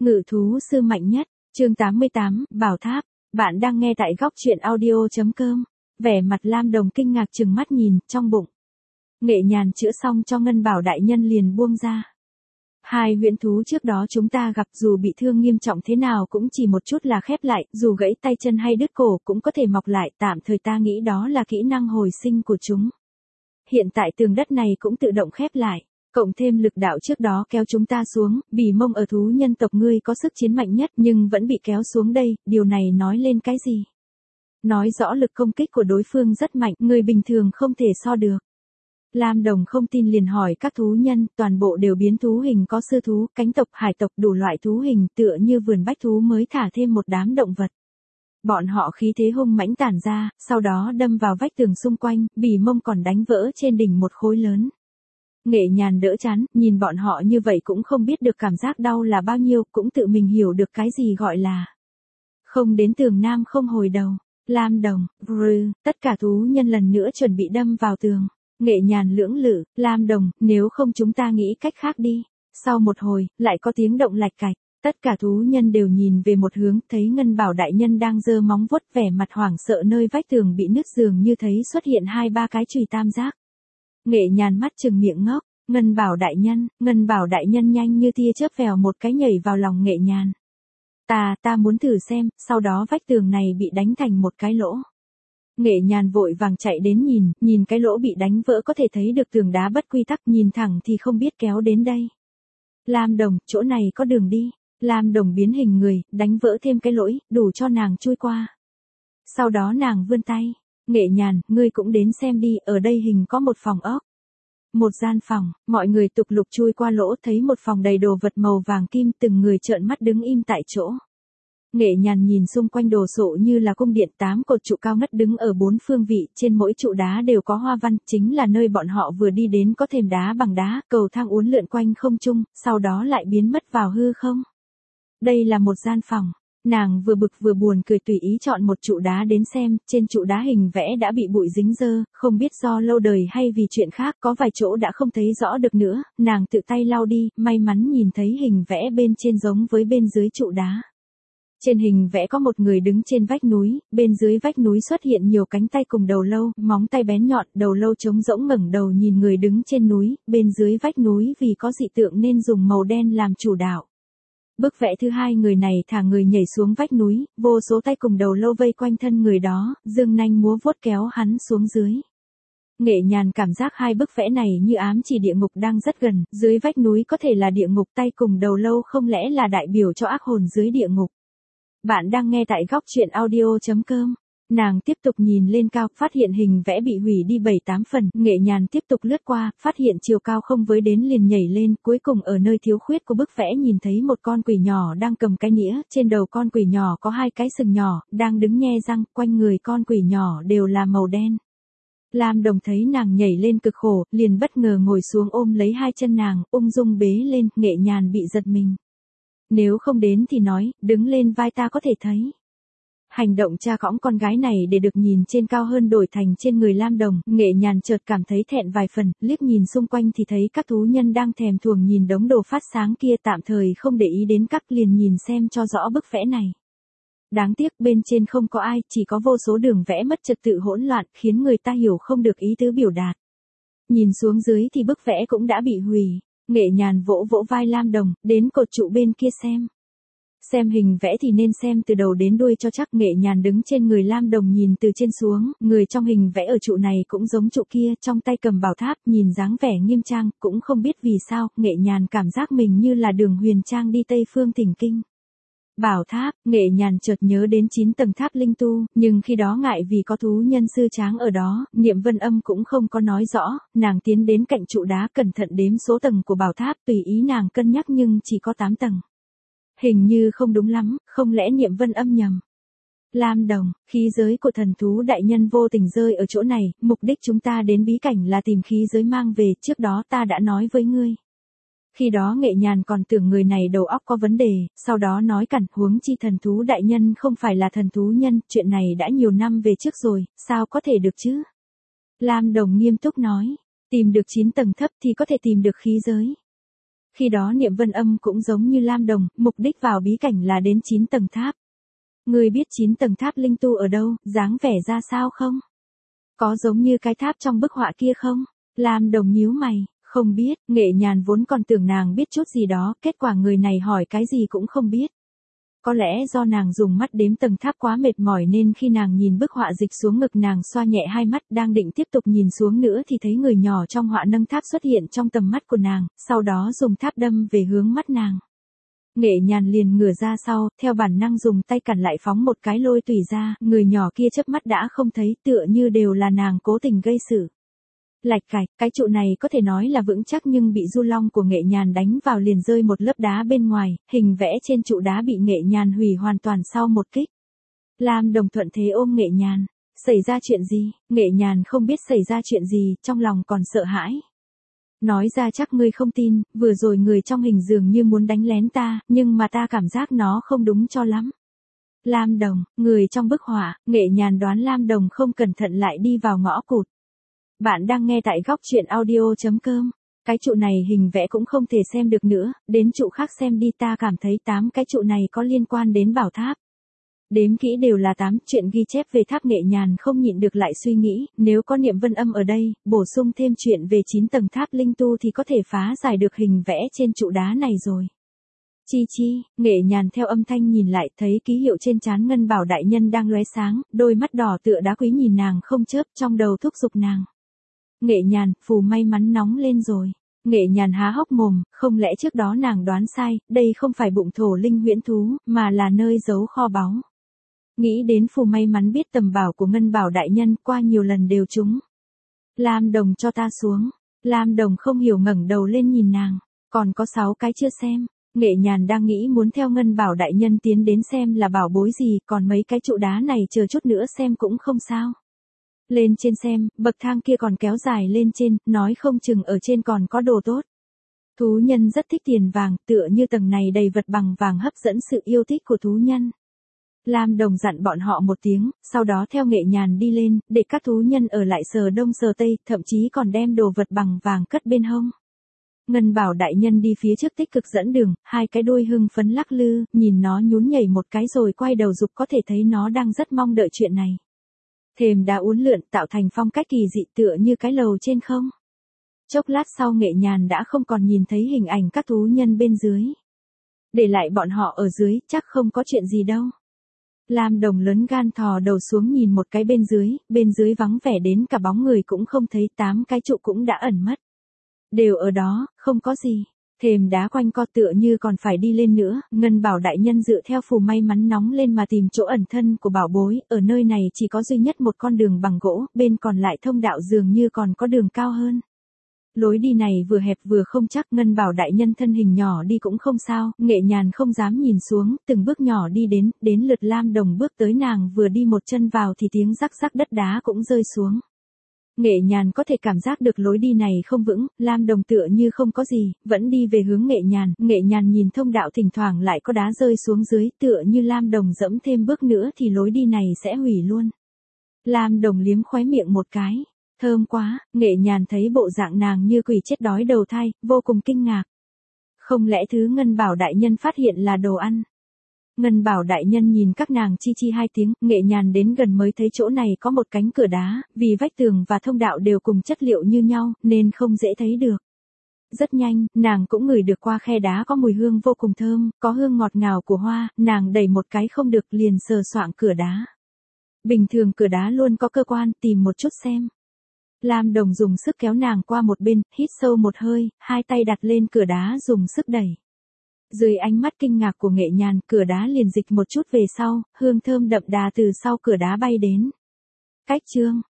Ngự thú sư mạnh nhất, chương 88, Bảo Tháp. Bạn đang nghe tại góc truyện audio.com. Vẻ mặt Lam Đồng kinh ngạc trừng mắt nhìn, trong bụng. Nghệ Nhàn chữa xong cho Ngân Bảo đại nhân liền buông ra. Hai huyễn thú trước đó chúng ta gặp dù bị thương nghiêm trọng thế nào cũng chỉ một chút là khép lại, dù gãy tay chân hay đứt cổ cũng có thể mọc lại, tạm thời ta nghĩ đó là kỹ năng hồi sinh của chúng. Hiện tại tường đất này cũng tự động khép lại. Cộng thêm lực đạo trước đó kéo chúng ta xuống, Bỉ Mông ở thú nhân tộc ngươi có sức chiến mạnh nhất nhưng vẫn bị kéo xuống đây, điều này nói lên cái gì? Nói rõ lực công kích của đối phương rất mạnh, người bình thường không thể so được. Lam Đồng không tin liền hỏi các thú nhân, toàn bộ đều biến thú hình, có sư thú, cánh tộc, hải tộc, đủ loại thú hình, tựa như vườn bách thú mới thả thêm một đám động vật. Bọn họ khí thế hung mãnh tản ra, sau đó đâm vào vách tường xung quanh, Bỉ Mông còn đánh vỡ trên đỉnh một khối lớn. Nghệ Nhàn đỡ chán, nhìn bọn họ như vậy cũng không biết được cảm giác đau là bao nhiêu, cũng tự mình hiểu được cái gì gọi là không đến tường nam không hồi đầu. Lam Đồng, tất cả thú nhân lần nữa chuẩn bị đâm vào tường. Nghệ Nhàn lưỡng lự, Lam Đồng, nếu không chúng ta nghĩ cách khác đi. Sau một hồi, lại có tiếng động lạch cạch. Tất cả thú nhân đều nhìn về một hướng, thấy Ngân Bảo đại nhân đang giơ móng vuốt, vẻ mặt hoảng sợ, nơi vách tường bị nứt dường như thấy xuất hiện 2-3 cái chùy tam giác. Nghệ Nhàn mắt trừng miệng ngốc, Ngân Bảo đại nhân nhanh như tia chớp vèo một cái nhảy vào lòng Nghệ Nhàn. Ta muốn thử xem, sau đó vách tường này bị đánh thành một cái lỗ. Nghệ Nhàn vội vàng chạy đến nhìn cái lỗ bị đánh vỡ, có thể thấy được tường đá bất quy tắc, nhìn thẳng thì không biết kéo đến đây. Lam Đồng, chỗ này có đường đi. Lam Đồng biến hình người, đánh vỡ thêm cái lỗi, đủ cho nàng chui qua. Sau đó nàng vươn tay. Nghệ Nhàn, ngươi cũng đến xem đi, ở đây hình có một phòng ốc. Một gian phòng, mọi người tục lục chui qua lỗ, thấy một phòng đầy đồ vật màu vàng kim, từng người trợn mắt đứng im tại chỗ. Nghệ Nhàn nhìn xung quanh đồ sộ như là cung điện, 8 cột trụ cao ngất đứng ở 4 phương vị, trên mỗi trụ đá đều có hoa văn, chính là nơi bọn họ vừa đi đến, có thềm đá bằng đá, cầu thang uốn lượn quanh không trung, sau đó lại biến mất vào hư không. Đây là một gian phòng. Nàng vừa bực vừa buồn cười, tùy ý chọn một trụ đá đến xem, trên trụ đá hình vẽ đã bị bụi dính dơ, không biết do lâu đời hay vì chuyện khác, có vài chỗ đã không thấy rõ được nữa, nàng tự tay lau đi, may mắn nhìn thấy hình vẽ bên trên giống với bên dưới trụ đá. Trên hình vẽ có một người đứng trên vách núi, bên dưới vách núi xuất hiện nhiều cánh tay cùng đầu lâu, móng tay bén nhọn, đầu lâu trống rỗng ngẩng đầu nhìn người đứng trên núi, bên dưới vách núi vì có dị tượng nên dùng màu đen làm chủ đạo. Bức vẽ thứ hai, người này thả người nhảy xuống vách núi, vô số tay cùng đầu lâu vây quanh thân người đó, dương nanh múa vuốt kéo hắn xuống dưới. Nghệ Nhàn cảm giác hai bức vẽ này như ám chỉ địa ngục đang rất gần, dưới vách núi có thể là địa ngục, tay cùng đầu lâu không lẽ là đại biểu cho ác hồn dưới địa ngục. Bạn đang nghe tại góc truyện audio.com. Nàng tiếp tục nhìn lên cao, phát hiện hình vẽ bị hủy đi 7-8 phần, Nghệ Nhàn tiếp tục lướt qua, phát hiện chiều cao không với đến liền nhảy lên, cuối cùng ở nơi thiếu khuyết của bức vẽ nhìn thấy một con quỷ nhỏ đang cầm cái nĩa, trên đầu con quỷ nhỏ có 2 cái sừng nhỏ, đang đứng nhe răng, quanh người con quỷ nhỏ đều là màu đen. Lam Đồng thấy nàng nhảy lên cực khổ, liền bất ngờ ngồi xuống ôm lấy 2 chân nàng, ung dung bế lên, Nghệ Nhàn bị giật mình. Nếu không đến thì nói, đứng lên vai ta có thể thấy. Hành động cha cõng con gái này để được nhìn trên cao hơn đổi thành trên người Lam Đồng, Nghệ Nhàn chợt cảm thấy thẹn vài phần, liếc nhìn xung quanh thì thấy các thú nhân đang thèm thuồng nhìn đống đồ phát sáng kia, tạm thời không để ý đến các, liền nhìn xem cho rõ bức vẽ này. Đáng tiếc bên trên không có ai, chỉ có vô số đường vẽ mất trật tự hỗn loạn, khiến người ta hiểu không được ý tứ biểu đạt. Nhìn xuống dưới thì bức vẽ cũng đã bị hủy. Nghệ Nhàn vỗ vỗ vai Lam Đồng, đến cột trụ bên kia xem. Xem hình vẽ thì nên xem từ đầu đến đuôi cho chắc. Nghệ Nhàn đứng trên người Lam Đồng nhìn từ trên xuống, người trong hình vẽ ở trụ này cũng giống trụ kia, trong tay cầm bảo tháp, nhìn dáng vẻ nghiêm trang, cũng không biết vì sao, Nghệ Nhàn cảm giác mình như là Đường Huyền Trang đi Tây Phương Thỉnh Kinh. Bảo tháp, Nghệ Nhàn chợt nhớ đến 9 tầng tháp linh tu, nhưng khi đó ngại vì có thú nhân sư tráng ở đó, Niệm Vân Âm cũng không có nói rõ, nàng tiến đến cạnh trụ đá cẩn thận đếm số tầng của bảo tháp, tùy ý nàng cân nhắc nhưng chỉ có 8 tầng. Hình như không đúng lắm, không lẽ Niệm Vân Âm nhầm. Lam Đồng, khí giới của thần thú đại nhân vô tình rơi ở chỗ này, mục đích chúng ta đến bí cảnh là tìm khí giới mang về, trước đó ta đã nói với ngươi. Khi đó Nghệ Nhàn còn tưởng người này đầu óc có vấn đề, sau đó nói cẩn, huống chi thần thú đại nhân không phải là thần thú nhân, chuyện này đã nhiều năm về trước rồi, sao có thể được chứ? Lam Đồng nghiêm túc nói, tìm được 9 tầng thấp thì có thể tìm được khí giới. Khi đó Niệm Vân Âm cũng giống như Lam Đồng, mục đích vào bí cảnh là đến 9 tầng tháp. Ngươi biết 9 tầng tháp linh tu ở đâu, dáng vẻ ra sao không? Có giống như cái tháp trong bức họa kia không? Lam Đồng nhíu mày, không biết, Nghệ Nhàn vốn còn tưởng nàng biết chút gì đó, kết quả người này hỏi cái gì cũng không biết. Có lẽ do nàng dùng mắt đếm tầng tháp quá mệt mỏi nên khi nàng nhìn bức họa dịch xuống ngực nàng xoa nhẹ hai mắt đang định tiếp tục nhìn xuống nữa thì thấy người nhỏ trong họa nâng tháp xuất hiện trong tầm mắt của nàng, sau đó dùng tháp đâm về hướng mắt nàng. Nghệ Nhàn liền ngửa ra sau, theo bản năng dùng tay cản lại phóng một cái lôi tùy ra, người nhỏ kia chớp mắt đã không thấy tựa như đều là nàng cố tình gây sự. Lạch cạch, cái trụ này có thể nói là vững chắc nhưng bị du long của Nghệ Nhàn đánh vào liền rơi một lớp đá bên ngoài, hình vẽ trên trụ đá bị Nghệ Nhàn hủy hoàn toàn sau một kích. Lam Đồng thuận thế ôm Nghệ Nhàn. Xảy ra chuyện gì? Nghệ Nhàn không biết xảy ra chuyện gì, trong lòng còn sợ hãi. Nói ra chắc ngươi không tin, vừa rồi người trong hình dường như muốn đánh lén ta, nhưng mà ta cảm giác nó không đúng cho lắm. Lam Đồng, người trong bức họa, Nghệ Nhàn đoán Lam Đồng không cẩn thận lại đi vào ngõ cụt. Bạn đang nghe tại góc truyện audio.com. Cái trụ này hình vẽ cũng không thể xem được nữa, đến trụ khác xem đi, ta cảm thấy 8 cái trụ này có liên quan đến bảo tháp. Đếm kỹ đều là 8, chuyện ghi chép về tháp. Nghệ Nhàn không nhịn được lại suy nghĩ, nếu có Niệm Vân Âm ở đây, bổ sung thêm chuyện về 9 tầng tháp linh tu thì có thể phá giải được hình vẽ trên trụ đá này rồi. Chi, Nghệ Nhàn theo âm thanh nhìn lại, thấy ký hiệu trên trán Ngân Bảo đại nhân đang lóe sáng, đôi mắt đỏ tựa đá quý nhìn nàng không chớp, trong đầu thúc giục nàng. Nghệ Nhàn, phù may mắn nóng lên rồi. Nghệ Nhàn há hốc mồm, không lẽ trước đó nàng đoán sai, đây không phải bụng thổ linh huyễn thú, mà là nơi giấu kho báu. Nghĩ đến phù may mắn biết tầm bảo của Ngân Bảo đại nhân, qua nhiều lần đều trúng. Lam Đồng cho ta xuống. Lam Đồng không hiểu ngẩng đầu lên nhìn nàng, còn có 6 cái chưa xem. Nghệ Nhàn đang nghĩ muốn theo Ngân Bảo đại nhân tiến đến xem là bảo bối gì, còn mấy cái trụ đá này chờ chút nữa xem cũng không sao. Lên trên xem, bậc thang kia còn kéo dài lên trên, nói không chừng ở trên còn có đồ tốt. Thú nhân rất thích tiền vàng, tựa như tầng này đầy vật bằng vàng hấp dẫn sự yêu thích của thú nhân. Lam Đồng dặn bọn họ một tiếng, sau đó theo Nghệ Nhàn đi lên, để các thú nhân ở lại sờ đông sờ tây, thậm chí còn đem đồ vật bằng vàng cất bên hông. Ngân Bảo đại nhân đi phía trước tích cực dẫn đường, hai cái đuôi hưng phấn lắc lư, nhìn nó nhún nhảy một cái rồi quay đầu giục, có thể thấy nó đang rất mong đợi chuyện này. Thềm đá uốn lượn tạo thành phong cách kỳ dị tựa như cái lầu trên không. Chốc lát sau Nghệ Nhàn đã không còn nhìn thấy hình ảnh các thú nhân bên dưới. Để lại bọn họ ở dưới, chắc không có chuyện gì đâu. Lam Đồng lớn gan thò đầu xuống nhìn một cái bên dưới vắng vẻ đến cả bóng người cũng không thấy, 8 cái trụ cũng đã ẩn mất. Đều ở đó, không có gì. Thềm đá quanh co tựa như còn phải đi lên nữa, Ngân Bảo đại nhân dựa theo phù may mắn nóng lên mà tìm chỗ ẩn thân của bảo bối, ở nơi này chỉ có duy nhất một con đường bằng gỗ, bên còn lại thông đạo dường như còn có đường cao hơn. Lối đi này vừa hẹp vừa không chắc, Ngân Bảo đại nhân thân hình nhỏ đi cũng không sao, Nghệ Nhàn không dám nhìn xuống, từng bước nhỏ đi đến lượt Lam Đồng bước tới, nàng vừa đi một chân vào thì tiếng rắc rắc đất đá cũng rơi xuống. Nghệ Nhàn có thể cảm giác được lối đi này không vững, Lam Đồng tựa như không có gì, vẫn đi về hướng Nghệ Nhàn nhìn thông đạo thỉnh thoảng lại có đá rơi xuống dưới, tựa như Lam Đồng dẫm thêm bước nữa thì lối đi này sẽ hủy luôn. Lam Đồng liếm khóe miệng một cái, thơm quá, Nghệ Nhàn thấy bộ dạng nàng như quỷ chết đói đầu thai, vô cùng kinh ngạc. Không lẽ thứ Ngân Bảo đại nhân phát hiện là đồ ăn? Ngân Bảo đại nhân nhìn các nàng chi hai tiếng, Nghệ Nhàn đến gần mới thấy chỗ này có một cánh cửa đá, vì vách tường và thông đạo đều cùng chất liệu như nhau, nên không dễ thấy được. Rất nhanh, nàng cũng ngửi được qua khe đá có mùi hương vô cùng thơm, có hương ngọt ngào của hoa, nàng đẩy một cái không được liền sờ soạng cửa đá. Bình thường cửa đá luôn có cơ quan, tìm một chút xem. Lam Đồng dùng sức kéo nàng qua một bên, hít sâu một hơi, hai tay đặt lên cửa đá dùng sức đẩy. Dưới ánh mắt kinh ngạc của Nghệ Nhàn, cửa đá liền dịch một chút về sau, hương thơm đậm đà từ sau cửa đá bay đến. Cách chương,